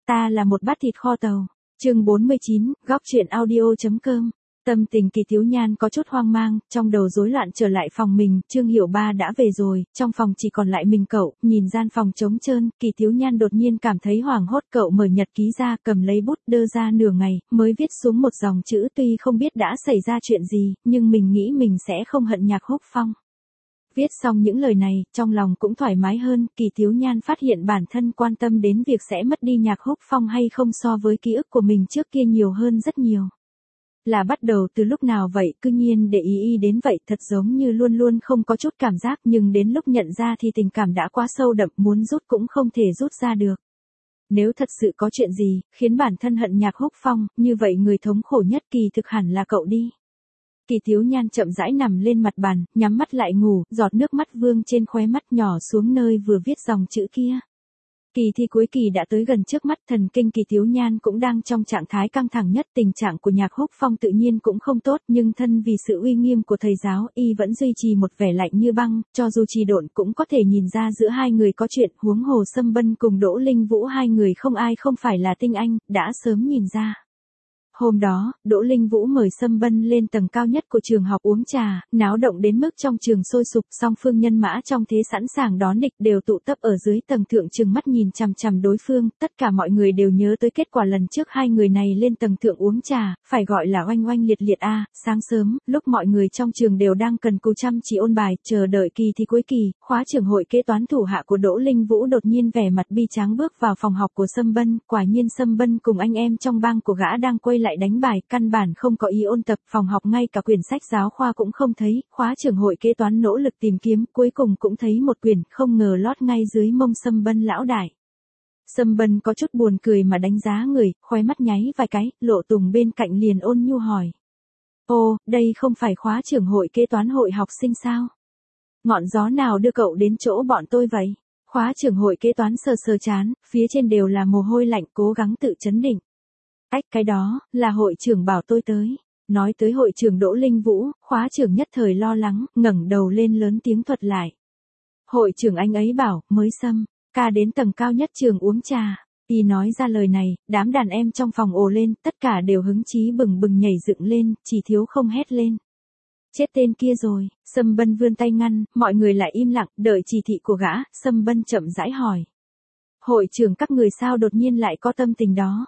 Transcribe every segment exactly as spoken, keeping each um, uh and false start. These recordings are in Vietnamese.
Ta là một bát thịt kho tàu. Chương bốn mươi chín, góc truyện audio chấm com. Tâm tình Kỳ Thiếu Nhan có chút hoang mang, trong đầu rối loạn trở lại phòng mình, Trương Hiểu Ba đã về rồi, trong phòng chỉ còn lại mình cậu, nhìn gian phòng trống trơn, Kỳ Thiếu Nhan đột nhiên cảm thấy hoảng hốt, cậu mở nhật ký ra, cầm lấy bút, đơ ra nửa ngày, mới viết xuống một dòng chữ, tuy không biết đã xảy ra chuyện gì, nhưng mình nghĩ mình sẽ không hận Nhạc Húc Phong. Viết xong những lời này, trong lòng cũng thoải mái hơn, Kỳ Thiếu Nhan phát hiện bản thân quan tâm đến việc sẽ mất đi Nhạc Húc Phong hay không so với ký ức của mình trước kia nhiều hơn rất nhiều. Là bắt đầu từ lúc nào vậy, cư nhiên để ý y đến vậy, thật giống như luôn luôn không có chút cảm giác, nhưng đến lúc nhận ra thì tình cảm đã quá sâu đậm, muốn rút cũng không thể rút ra được. Nếu thật sự có chuyện gì, khiến bản thân hận Nhạc Húc Phong, như vậy người thống khổ nhất kỳ thực hẳn là cậu đi. Kỳ Thiếu Nhan chậm rãi nằm lên mặt bàn, nhắm mắt lại ngủ, giọt nước mắt vương trên khóe mắt nhỏ xuống nơi vừa viết dòng chữ kia. Kỳ thi cuối kỳ đã tới gần trước mắt, thần kinh Kỳ Thiếu Nhan cũng đang trong trạng thái căng thẳng nhất, tình trạng của Nhạc Húc Phong tự nhiên cũng không tốt, nhưng thân vì sự uy nghiêm của thầy giáo, y vẫn duy trì một vẻ lạnh như băng, cho dù trì độn cũng có thể nhìn ra giữa hai người có chuyện, huống hồ Sâm Bân cùng Đỗ Linh Vũ hai người không ai không phải là tinh anh, đã sớm nhìn ra. Hôm đó, Đỗ Linh Vũ mời Sâm Bân lên tầng cao nhất của trường học uống trà, náo động đến mức trong trường sôi sục, song phương nhân mã trong thế sẵn sàng đón địch đều tụ tập ở dưới tầng thượng trừng mắt nhìn chằm chằm đối phương, tất cả mọi người đều nhớ tới kết quả lần trước hai người này lên tầng thượng uống trà, phải gọi là oanh oanh liệt liệt a. Sáng sớm, lúc mọi người trong trường đều đang cần cù chăm chỉ ôn bài, chờ đợi kỳ thi cuối kỳ, khóa trưởng hội kế toán thủ hạ của Đỗ Linh Vũ đột nhiên vẻ mặt bi tráng bước vào phòng học của Sâm Bân, quả nhiên Sâm Bân cùng anh em trong bang của gã đang quay lại đánh bài, căn bản không có ý ôn tập, phòng học ngay cả quyển sách giáo khoa cũng không thấy, khóa trưởng hội kế toán nỗ lực tìm kiếm, cuối cùng cũng thấy một quyển, không ngờ lót ngay dưới mông Sâm Bân lão đại. Sâm Bân có chút buồn cười mà đánh giá người, khóe mắt nháy vài cái, Lộ Tùng bên cạnh liền ôn nhu hỏi. Ô, đây không phải khóa trưởng hội kế toán hội học sinh sao? Ngọn gió nào đưa cậu đến chỗ bọn tôi vậy? Khóa trưởng hội kế toán sờ sờ chán, phía trên đều là mồ hôi lạnh, cố gắng tự trấn định. Ách, cái đó, là hội trưởng bảo tôi tới. Nói tới hội trưởng Đỗ Linh Vũ, khóa trưởng nhất thời lo lắng, ngẩng đầu lên lớn tiếng thuật lại. Hội trưởng anh ấy bảo, mới Sâm ca đến tầng cao nhất trường uống trà. Y nói ra lời này, đám đàn em trong phòng ồ lên, tất cả đều hứng chí bừng bừng nhảy dựng lên, chỉ thiếu không hét lên. Chết tên kia rồi, Sâm Bân vươn tay ngăn, mọi người lại im lặng, đợi chỉ thị của gã, Sâm Bân chậm rãi hỏi. Hội trưởng các người sao đột nhiên lại có tâm tình đó?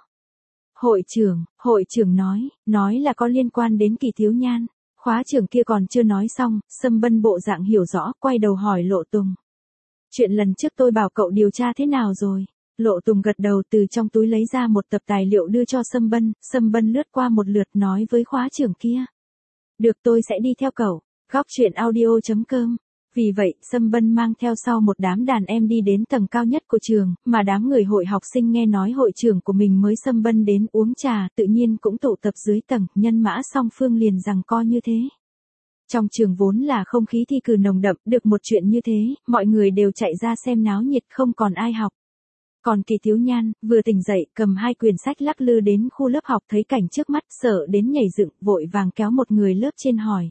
Hội trưởng, hội trưởng nói, nói là có liên quan đến Kỳ Thiếu Nhan. Khóa trưởng kia còn chưa nói xong, Sâm Bân bộ dạng hiểu rõ, quay đầu hỏi Lộ Tùng. Chuyện lần trước tôi bảo cậu điều tra thế nào rồi? Lộ Tùng gật đầu, từ trong túi lấy ra một tập tài liệu đưa cho Sâm Bân, Sâm Bân lướt qua một lượt nói với khóa trưởng kia. Được, tôi sẽ đi theo cậu. Góc truyện audio chấm com. Vì vậy, Sâm Bân mang theo sau một đám đàn em đi đến tầng cao nhất của trường, mà đám người hội học sinh nghe nói hội trưởng của mình mới Sâm Bân đến uống trà, tự nhiên cũng tụ tập dưới tầng, nhân mã song phương liền giằng co như thế. Trong trường vốn là không khí thi cử nồng đậm, được một chuyện như thế, mọi người đều chạy ra xem náo nhiệt, không còn ai học. Còn Kỳ Thiếu Nhan, vừa tỉnh dậy, cầm hai quyển sách lắc lư đến khu lớp học, thấy cảnh trước mắt, sợ đến nhảy dựng, vội vàng kéo một người lớp trên hỏi.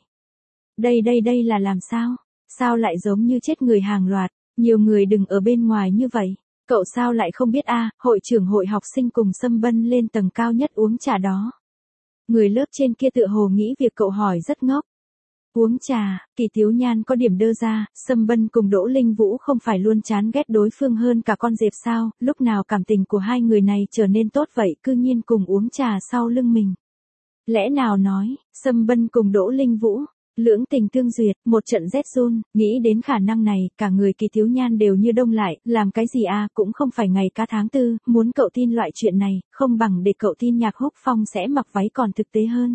Đây đây đây là làm sao? Sao lại giống như chết người hàng loạt, nhiều người đừng ở bên ngoài như vậy, cậu sao lại không biết a? Hội trưởng hội học sinh cùng Sâm Bân lên tầng cao nhất uống trà đó. Người lớp trên kia tựa hồ nghĩ việc cậu hỏi rất ngốc. Uống trà, Kỳ Thiếu Nhan có điểm đơ ra, Sâm Bân cùng Đỗ Linh Vũ không phải luôn chán ghét đối phương hơn cả con dẹp sao, lúc nào cảm tình của hai người này trở nên tốt vậy, cư nhiên cùng uống trà sau lưng mình. Lẽ nào nói, Sâm Bân cùng Đỗ Linh Vũ lưỡng tình tương duyệt, một trận rét run, nghĩ đến khả năng này, cả người Kỳ Thiếu Nhan đều như đông lại, làm cái gì à, cũng không phải ngày cá tháng tư, muốn cậu tin loại chuyện này, không bằng để cậu tin Nhạc Húc Phong sẽ mặc váy còn thực tế hơn.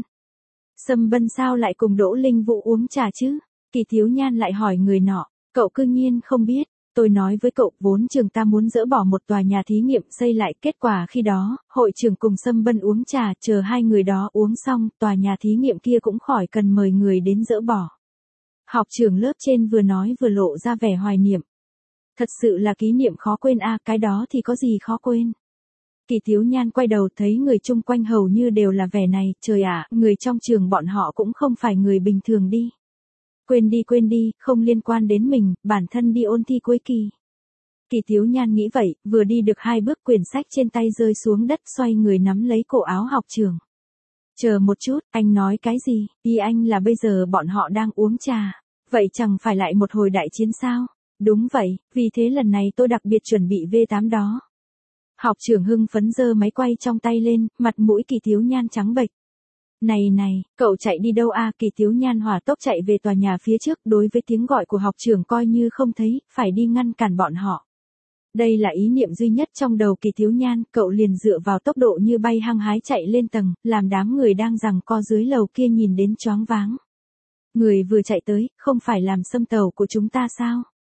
Sâm Bân sao lại cùng Đỗ Linh Vũ uống trà chứ? Kỳ Thiếu Nhan lại hỏi người nọ, cậu cư nhiên không biết. Tôi nói với cậu, vốn trường ta muốn dỡ bỏ một tòa nhà thí nghiệm xây lại, kết quả khi đó, hội trưởng cùng Sâm Bân uống trà, chờ hai người đó uống xong, tòa nhà thí nghiệm kia cũng khỏi cần mời người đến dỡ bỏ. Học trưởng lớp trên vừa nói vừa lộ ra vẻ hoài niệm. Thật sự là kỷ niệm khó quên a, cái đó thì có gì khó quên. Kỳ Thiếu Nhan quay đầu thấy người chung quanh hầu như đều là vẻ này, trời ạ, người trong trường bọn họ cũng không phải người bình thường đi. Quên đi quên đi, không liên quan đến mình, bản thân đi ôn thi cuối kỳ. Kỳ Thiếu Nhan nghĩ vậy, vừa đi được hai bước quyển sách trên tay rơi xuống đất, xoay người nắm lấy cổ áo học trưởng. Chờ một chút, anh nói cái gì? Ý anh là bây giờ bọn họ đang uống trà. Vậy chẳng phải lại một hồi đại chiến sao? Đúng vậy, vì thế lần này tôi đặc biệt chuẩn bị V tám đó. Học trưởng hưng phấn giơ máy quay trong tay lên, mặt mũi Kỳ Thiếu Nhan trắng bệch. Này này, cậu chạy đi đâu à? Kỳ Thiếu Nhan hỏa tốc chạy về tòa nhà phía trước, đối với tiếng gọi của học trưởng coi như không thấy, phải đi ngăn cản bọn họ. Đây là ý niệm duy nhất trong đầu Kỳ Thiếu Nhan, cậu liền dựa vào tốc độ như bay hăng hái chạy lên tầng, làm đám người đang giằng co dưới lầu kia nhìn đến choáng váng. Người vừa chạy tới, không phải làm xâm tàu của chúng ta sao?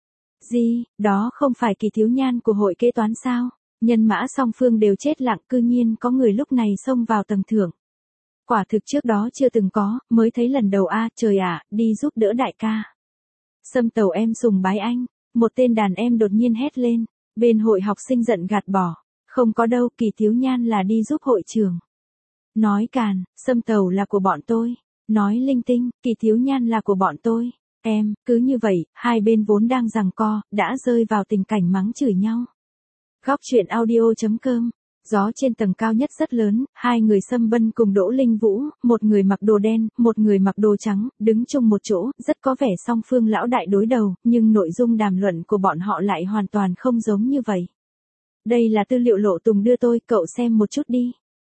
Gì, đó không phải Kỳ Thiếu Nhan của hội kế toán sao? Nhân mã song phương đều chết lặng, cư nhiên có người lúc này xông vào tầng thượng. Quả thực trước đó chưa từng có, mới thấy lần đầu a, trời ạ, đi giúp đỡ đại ca. Xâm tàu em sùng bái anh, một tên đàn em đột nhiên hét lên, bên hội học sinh giận gạt bỏ, không có đâu, Kỳ Thiếu Nhan là đi giúp hội trưởng. Nói càn, xâm tàu là của bọn tôi, nói linh tinh, Kỳ Thiếu Nhan là của bọn tôi, em, cứ như vậy, hai bên vốn đang giằng co, đã rơi vào tình cảnh mắng chửi nhau. Góc truyện audio.com. Gió trên tầng cao nhất rất lớn, hai người Sâm Bân cùng Đỗ Linh Vũ, một người mặc đồ đen, một người mặc đồ trắng, đứng chung một chỗ, rất có vẻ song phương lão đại đối đầu, nhưng nội dung đàm luận của bọn họ lại hoàn toàn không giống như vậy. Đây là tư liệu Lộ Tùng đưa tôi, cậu xem một chút đi.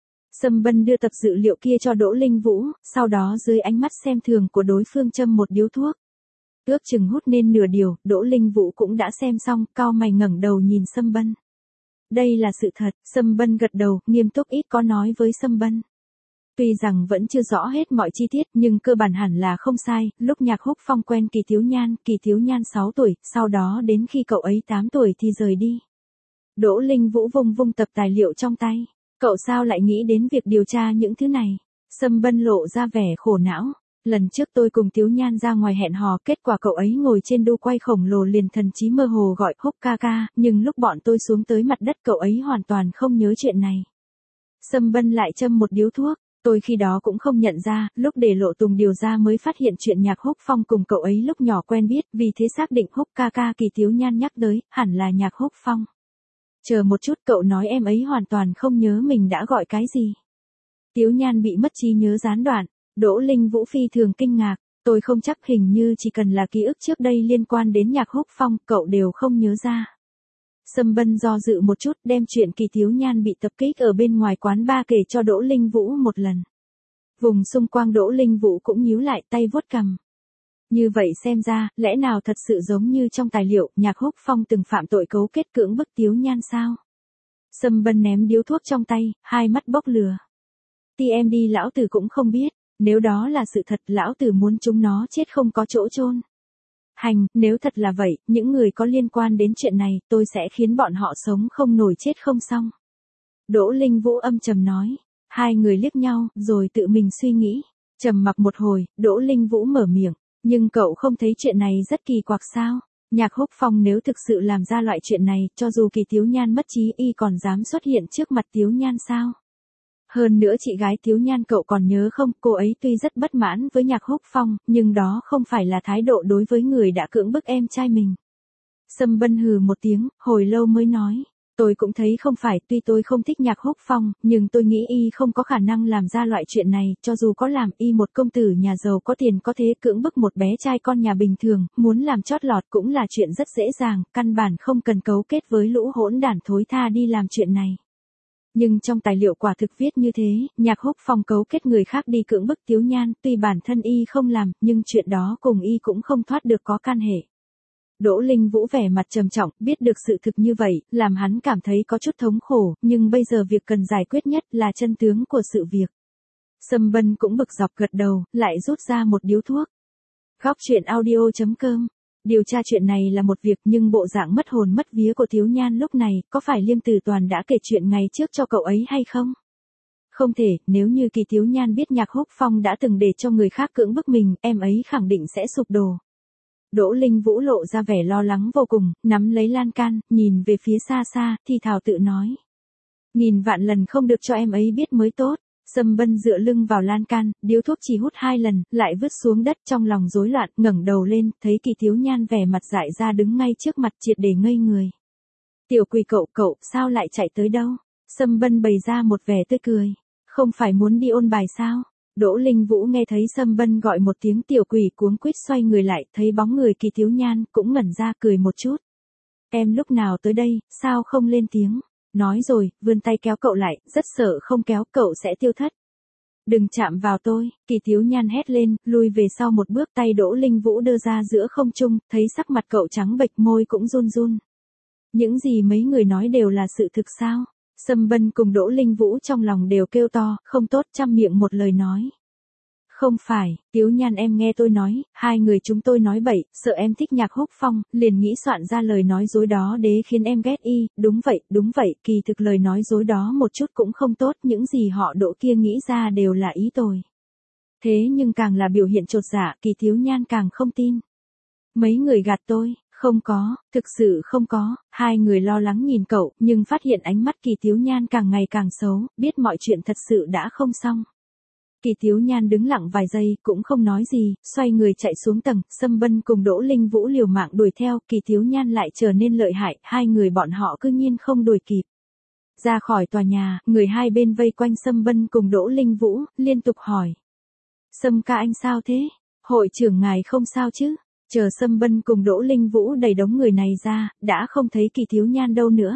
Sâm Bân đưa tập dữ liệu kia cho Đỗ Linh Vũ, sau đó dưới ánh mắt xem thường của đối phương châm một điếu thuốc. Ước chừng hút nên nửa điều, Đỗ Linh Vũ cũng đã xem xong, cau mày ngẩng đầu nhìn Sâm Bân. Đây là sự thật, Sâm Bân gật đầu, nghiêm túc ít có nói với Sâm Bân. Tuy rằng vẫn chưa rõ hết mọi chi tiết, nhưng cơ bản hẳn là không sai, lúc Nhạc Húc Phong quen Kỳ Thiếu Nhan, Kỳ Thiếu Nhan sáu tuổi, sau đó đến khi cậu ấy tám tuổi thì rời đi. Đỗ Linh Vũ vung vung tập tài liệu trong tay. Cậu sao lại nghĩ đến việc điều tra những thứ này? Sâm Bân lộ ra vẻ khổ não. Lần trước tôi cùng Thiếu Nhan ra ngoài hẹn hò, kết quả cậu ấy ngồi trên đu quay khổng lồ liền thần trí mơ hồ gọi Húc ca ca, nhưng lúc bọn tôi xuống tới mặt đất cậu ấy hoàn toàn không nhớ chuyện này. Sâm Bân lại châm một điếu thuốc, tôi khi đó cũng không nhận ra, lúc để Lộ Tùng điều ra mới phát hiện chuyện Nhạc Húc Phong cùng cậu ấy lúc nhỏ quen biết, vì thế xác định Húc ca ca Kỳ Thiếu Nhan nhắc tới, hẳn là Nhạc Húc Phong. Chờ một chút, cậu nói em ấy hoàn toàn không nhớ mình đã gọi cái gì. Thiếu Nhan bị mất trí nhớ gián đoạn. Đỗ Linh Vũ phi thường kinh ngạc, tôi không chắc, hình như chỉ cần là ký ức trước đây liên quan đến Nhạc Húc Phong, cậu đều không nhớ ra. Sâm Bân do dự một chút, đem chuyện Kỳ Thiếu Nhan bị tập kích ở bên ngoài quán bar kể cho Đỗ Linh Vũ một lần. Vùng xung quanh Đỗ Linh Vũ cũng nhíu lại, tay vuốt cằm. Như vậy xem ra, lẽ nào thật sự giống như trong tài liệu, Nhạc Húc Phong từng phạm tội cấu kết cưỡng bức Thiếu Nhan sao? Sâm Bân ném điếu thuốc trong tay, hai mắt bốc lửa. tê em đê lão tử cũng không biết. Nếu đó là sự thật, lão tử muốn chúng nó chết không có chỗ chôn. Hành, nếu thật là vậy, những người có liên quan đến chuyện này, tôi sẽ khiến bọn họ sống không nổi chết không xong. Đỗ Linh Vũ âm trầm nói. Hai người liếc nhau, rồi tự mình suy nghĩ. Trầm mặc một hồi, Đỗ Linh Vũ mở miệng. Nhưng cậu không thấy chuyện này rất kỳ quặc sao? Nhạc Húc Phong nếu thực sự làm ra loại chuyện này, cho dù Kỳ Thiếu Nhan mất trí y còn dám xuất hiện trước mặt Thiếu Nhan sao? Hơn nữa chị gái Thiếu Nhan cậu còn nhớ không, cô ấy tuy rất bất mãn với Nhạc Húc Phong, nhưng đó không phải là thái độ đối với người đã cưỡng bức em trai mình. Sâm Bân hừ một tiếng, hồi lâu mới nói, tôi cũng thấy không phải, tuy tôi không thích Nhạc Húc Phong, nhưng tôi nghĩ y không có khả năng làm ra loại chuyện này, cho dù có làm, y một công tử nhà giàu có tiền có thế cưỡng bức một bé trai con nhà bình thường, muốn làm chót lọt cũng là chuyện rất dễ dàng, căn bản không cần cấu kết với lũ hỗn đản thối tha đi làm chuyện này. Nhưng trong tài liệu quả thực viết như thế, Nhạc Húc Phong cấu kết người khác đi cưỡng bức Thiếu Nhan, tuy bản thân y không làm, nhưng chuyện đó cùng y cũng không thoát được có can hệ. Đỗ Linh Vũ vẻ mặt trầm trọng, biết được sự thực như vậy, làm hắn cảm thấy có chút thống khổ, nhưng bây giờ việc cần giải quyết nhất là chân tướng của sự việc. Sâm Bân cũng bực dọc gật đầu, lại rút ra một điếu thuốc. Góc truyện audio.com. Điều tra chuyện này là một việc, nhưng bộ dạng mất hồn mất vía của Thiếu Nhan lúc này, có phải Liêm Tử Toàn đã kể chuyện ngày trước cho cậu ấy hay không? Không thể, nếu như Kỳ Thiếu Nhan biết Nhạc Húc Phong đã từng để cho người khác cưỡng bức mình, em ấy khẳng định sẽ sụp đổ. Đỗ Linh Vũ lộ ra vẻ lo lắng vô cùng, nắm lấy lan can, nhìn về phía xa xa, thì thào tự nói. Nghìn vạn lần không được cho em ấy biết mới tốt. Sâm Bân dựa lưng vào lan can, điếu thuốc chỉ hút hai lần, lại vứt xuống đất, trong lòng rối loạn, ngẩng đầu lên, thấy Kỳ Thiếu Nhan vẻ mặt dại ra đứng ngay trước mặt, triệt để ngây người. Tiểu Quỳ cậu, cậu, sao lại chạy tới đâu? Sâm Bân bày ra một vẻ tươi cười. Không phải muốn đi ôn bài sao? Đỗ Linh Vũ nghe thấy Sâm Bân gọi một tiếng Tiểu Quỳ cuống quýt xoay người lại, thấy bóng người Kỳ Thiếu Nhan, cũng ngẩn ra cười một chút. Em lúc nào tới đây, sao không lên tiếng? Nói rồi, vươn tay kéo cậu lại, rất sợ không kéo cậu sẽ tiêu thất. Đừng chạm vào tôi, Kỳ Thiếu Nhan hét lên, lùi về sau một bước, tay Đỗ Linh Vũ đưa ra giữa không trung, thấy sắc mặt cậu trắng bệch, môi cũng run run. Những gì mấy người nói đều là sự thực sao? Sâm Bân cùng Đỗ Linh Vũ trong lòng đều kêu to, không tốt, trăm miệng một lời nói. Không phải, Tiếu Nhan em nghe tôi nói, hai người chúng tôi nói bậy, sợ em thích Nhạc Húc Phong, liền nghĩ soạn ra lời nói dối đó để khiến em ghét y, đúng vậy, đúng vậy, kỳ thực lời nói dối đó một chút cũng không tốt, những gì họ Đỗ kia nghĩ ra đều là ý tôi. Thế nhưng càng là biểu hiện chột dạ, Kỳ Thiếu Nhan càng không tin. Mấy người gạt tôi. Không có, thực sự không có, hai người lo lắng nhìn cậu, nhưng phát hiện ánh mắt Kỳ Thiếu Nhan càng ngày càng xấu, biết mọi chuyện thật sự đã không xong. Kỳ Thiếu Nhan đứng lặng vài giây, cũng không nói gì, xoay người chạy xuống tầng, Sâm Bân cùng Đỗ Linh Vũ liều mạng đuổi theo, Kỳ Thiếu Nhan lại trở nên lợi hại, hai người bọn họ cứ nhiên không đuổi kịp. Ra khỏi tòa nhà, người hai bên vây quanh Sâm Bân cùng Đỗ Linh Vũ, liên tục hỏi. Sâm ca anh sao thế? Hội trưởng ngài không sao chứ? Chờ Sâm Bân cùng Đỗ Linh Vũ đẩy đống người này ra, đã không thấy Kỳ Thiếu Nhan đâu nữa.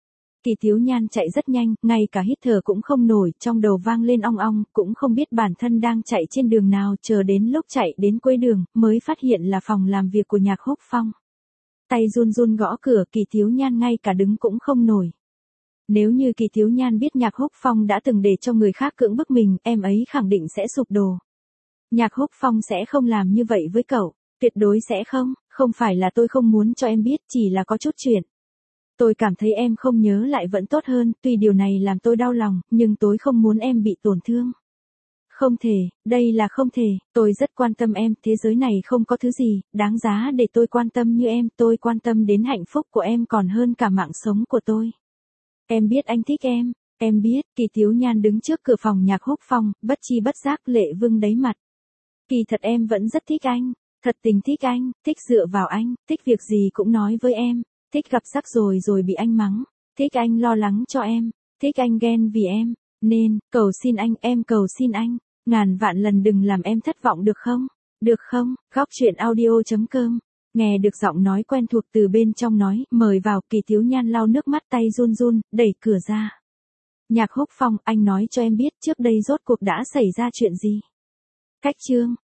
Kỳ Thiếu Nhan chạy rất nhanh, ngay cả hít thở cũng không nổi, trong đầu vang lên ong ong, cũng không biết bản thân đang chạy trên đường nào, chờ đến lúc chạy đến cuối đường, mới phát hiện là phòng làm việc của Nhạc Húc Phong. Tay run run gõ cửa, Kỳ Thiếu Nhan ngay cả đứng cũng không nổi. Nếu như Kỳ Thiếu Nhan biết Nhạc Húc Phong đã từng để cho người khác cưỡng bức mình, em ấy khẳng định sẽ sụp đổ. Nhạc Húc Phong sẽ không làm như vậy với cậu. Tuyệt đối sẽ không, không phải là tôi không muốn cho em biết, chỉ là có chút chuyện. Tôi cảm thấy em không nhớ lại vẫn tốt hơn, tuy điều này làm tôi đau lòng, nhưng tôi không muốn em bị tổn thương. Không thể, đây là không thể, tôi rất quan tâm em, thế giới này không có thứ gì, đáng giá để tôi quan tâm như em, tôi quan tâm đến hạnh phúc của em còn hơn cả mạng sống của tôi. Em biết anh thích em, em biết, Kỳ Thiếu Nhan đứng trước cửa phòng Nhạc Húc Phong, bất chi bất giác lệ vương đáy mặt. Kỳ thật em vẫn rất thích anh. Thật tình thích anh, thích dựa vào anh, thích việc gì cũng nói với em, thích gặp rắc rồi rồi bị anh mắng, thích anh lo lắng cho em, thích anh ghen vì em, nên, cầu xin anh, em cầu xin anh, ngàn vạn lần đừng làm em thất vọng được không? Được không? Góc truyện audio chấm com. Nghe được giọng nói quen thuộc từ bên trong nói, mời vào, Kỳ Thiếu Nhan lau nước mắt tay run run, đẩy cửa ra. Nhạc Húc Phong, anh nói cho em biết trước đây rốt cuộc đã xảy ra chuyện gì? Cách chương.